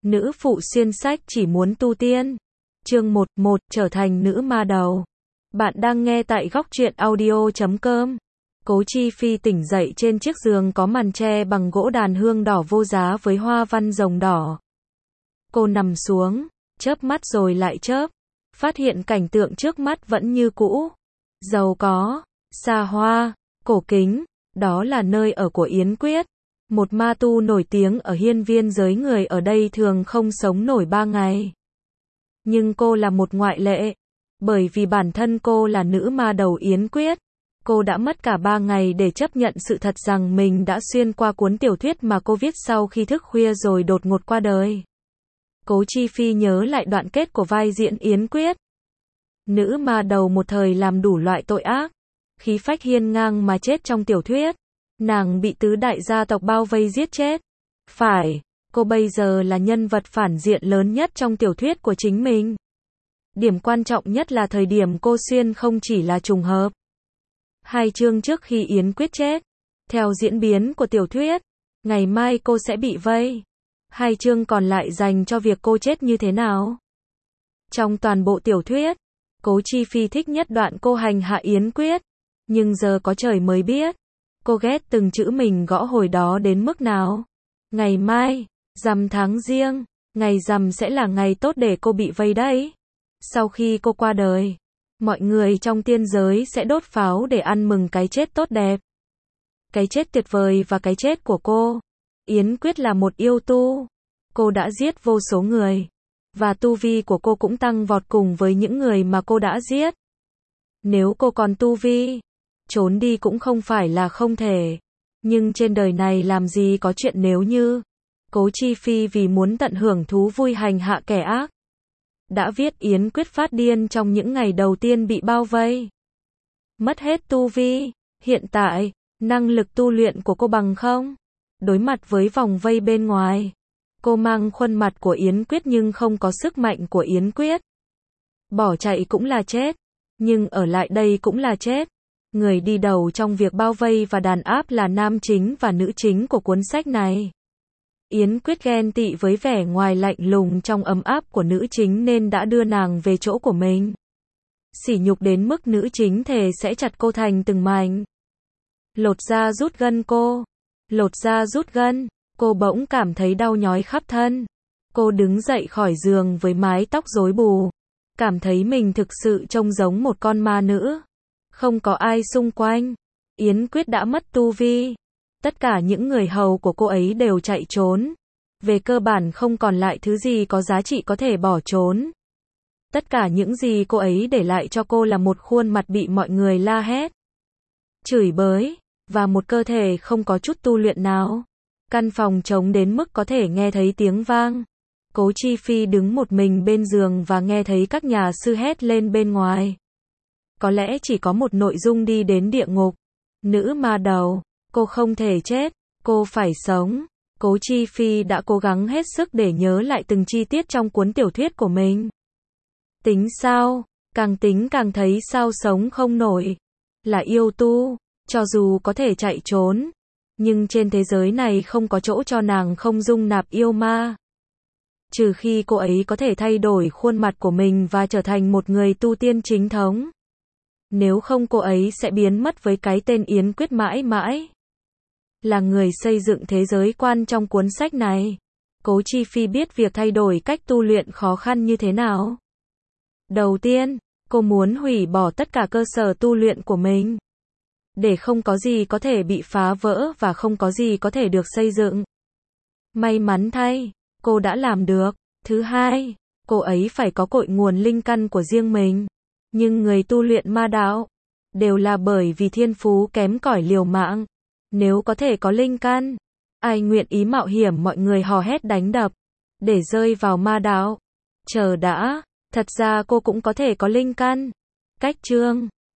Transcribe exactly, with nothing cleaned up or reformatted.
Nữ phụ xuyên sách chỉ muốn tu tiên. Chương một, một, trở thành nữ ma đầu. Bạn đang nghe tại góc truyện audio chấm com. Cố Chi Phi tỉnh dậy trên chiếc giường có màn tre bằng gỗ đàn hương đỏ vô giá với hoa văn rồng đỏ. Cô nằm xuống, chớp mắt rồi lại chớp, phát hiện cảnh tượng trước mắt vẫn như cũ. Giàu có, xa hoa, cổ kính, đó là nơi ở của Yến Quyết. Một ma tu nổi tiếng ở hiên viên giới, người ở đây thường không sống nổi ba ngày. Nhưng cô là một ngoại lệ. Bởi vì bản thân cô là nữ ma đầu Yến Quyết. Cô đã mất cả ba ngày để chấp nhận sự thật rằng mình đã xuyên qua cuốn tiểu thuyết mà cô viết sau khi thức khuya rồi đột ngột qua đời. Cố Chi Phi nhớ lại đoạn kết của vai diễn Yến Quyết. Nữ ma đầu một thời làm đủ loại tội ác, khí phách hiên ngang mà chết trong tiểu thuyết. Nàng bị tứ đại gia tộc bao vây giết chết. Phải, cô bây giờ là nhân vật phản diện lớn nhất trong tiểu thuyết của chính mình. Điểm quan trọng nhất là thời điểm cô xuyên không chỉ là trùng hợp. Hai chương trước khi Yến Quyết chết, theo diễn biến của tiểu thuyết, ngày mai cô sẽ bị vây. Hai chương còn lại dành cho việc cô chết như thế nào. Trong toàn bộ tiểu thuyết, Cố Chi Phi thích nhất đoạn cô hành hạ Yến Quyết. Nhưng giờ có trời mới biết, cô ghét từng chữ mình gõ hồi đó đến mức nào. Ngày mai, rằm tháng giêng, ngày rằm sẽ là ngày tốt để cô bị vây đấy. Sau khi cô qua đời, mọi người trong tiên giới sẽ đốt pháo để ăn mừng cái chết tốt đẹp. Cái chết tuyệt vời và cái chết của cô. Yến Quyết là một yêu tu. Cô đã giết vô số người. Và tu vi của cô cũng tăng vọt cùng với những người mà cô đã giết. Nếu cô còn tu vi, trốn đi cũng không phải là không thể. Nhưng trên đời này làm gì có chuyện nếu như. Cố Chi Phi vì muốn tận hưởng thú vui hành hạ kẻ ác, đã viết Yến Quyết phát điên trong những ngày đầu tiên bị bao vây. Mất hết tu vi. Hiện tại, năng lực tu luyện của cô bằng không? Đối mặt với vòng vây bên ngoài, cô mang khuôn mặt của Yến Quyết nhưng không có sức mạnh của Yến Quyết. Bỏ chạy cũng là chết, nhưng ở lại đây cũng là chết. Người đi đầu trong việc bao vây và đàn áp là nam chính và nữ chính của cuốn sách này. Yến Quyết ghen tị với vẻ ngoài lạnh lùng trong ấm áp của nữ chính nên đã đưa nàng về chỗ của mình. Sỉ nhục đến mức nữ chính thề sẽ chặt cô thành từng mảnh. Lột da rút gân cô. Lột da rút gân. Cô bỗng cảm thấy đau nhói khắp thân. Cô đứng dậy khỏi giường với mái tóc rối bù. Cảm thấy mình thực sự trông giống một con ma nữ. Không có ai xung quanh. Yến Quyết đã mất tu vi. Tất cả những người hầu của cô ấy đều chạy trốn. Về cơ bản không còn lại thứ gì có giá trị có thể bỏ trốn. Tất cả những gì cô ấy để lại cho cô là một khuôn mặt bị mọi người la hét, chửi bới, và một cơ thể không có chút tu luyện nào. Căn phòng trống đến mức có thể nghe thấy tiếng vang. Cố Chi Phi đứng một mình bên giường và nghe thấy các nhà sư hét lên bên ngoài. Có lẽ chỉ có một nội dung đi đến địa ngục. Nữ ma đầu, cô không thể chết, cô phải sống. Cố Chi Phi đã cố gắng hết sức để nhớ lại từng chi tiết trong cuốn tiểu thuyết của mình. Tính sao, càng tính càng thấy sao sống không nổi. Là yêu tu, cho dù có thể chạy trốn, nhưng trên thế giới này không có chỗ cho nàng không dung nạp yêu ma. Trừ khi cô ấy có thể thay đổi khuôn mặt của mình và trở thành một người tu tiên chính thống. Nếu không cô ấy sẽ biến mất với cái tên Yến Quyết mãi mãi. Là người xây dựng thế giới quan trong cuốn sách này, Cố Chi Phi biết việc thay đổi cách tu luyện khó khăn như thế nào. Đầu tiên, cô muốn hủy bỏ tất cả cơ sở tu luyện của mình. Để không có gì có thể bị phá vỡ và không có gì có thể được xây dựng. May mắn thay, cô đã làm được. Thứ hai, cô ấy phải có cội nguồn linh căn của riêng mình. Nhưng người tu luyện ma đạo đều là bởi vì thiên phú kém cỏi liều mạng. Nếu có thể có linh căn, ai nguyện ý mạo hiểm mọi người hò hét đánh đập để rơi vào ma đạo. Chờ đã, thật ra cô cũng có thể có linh căn. Cách chương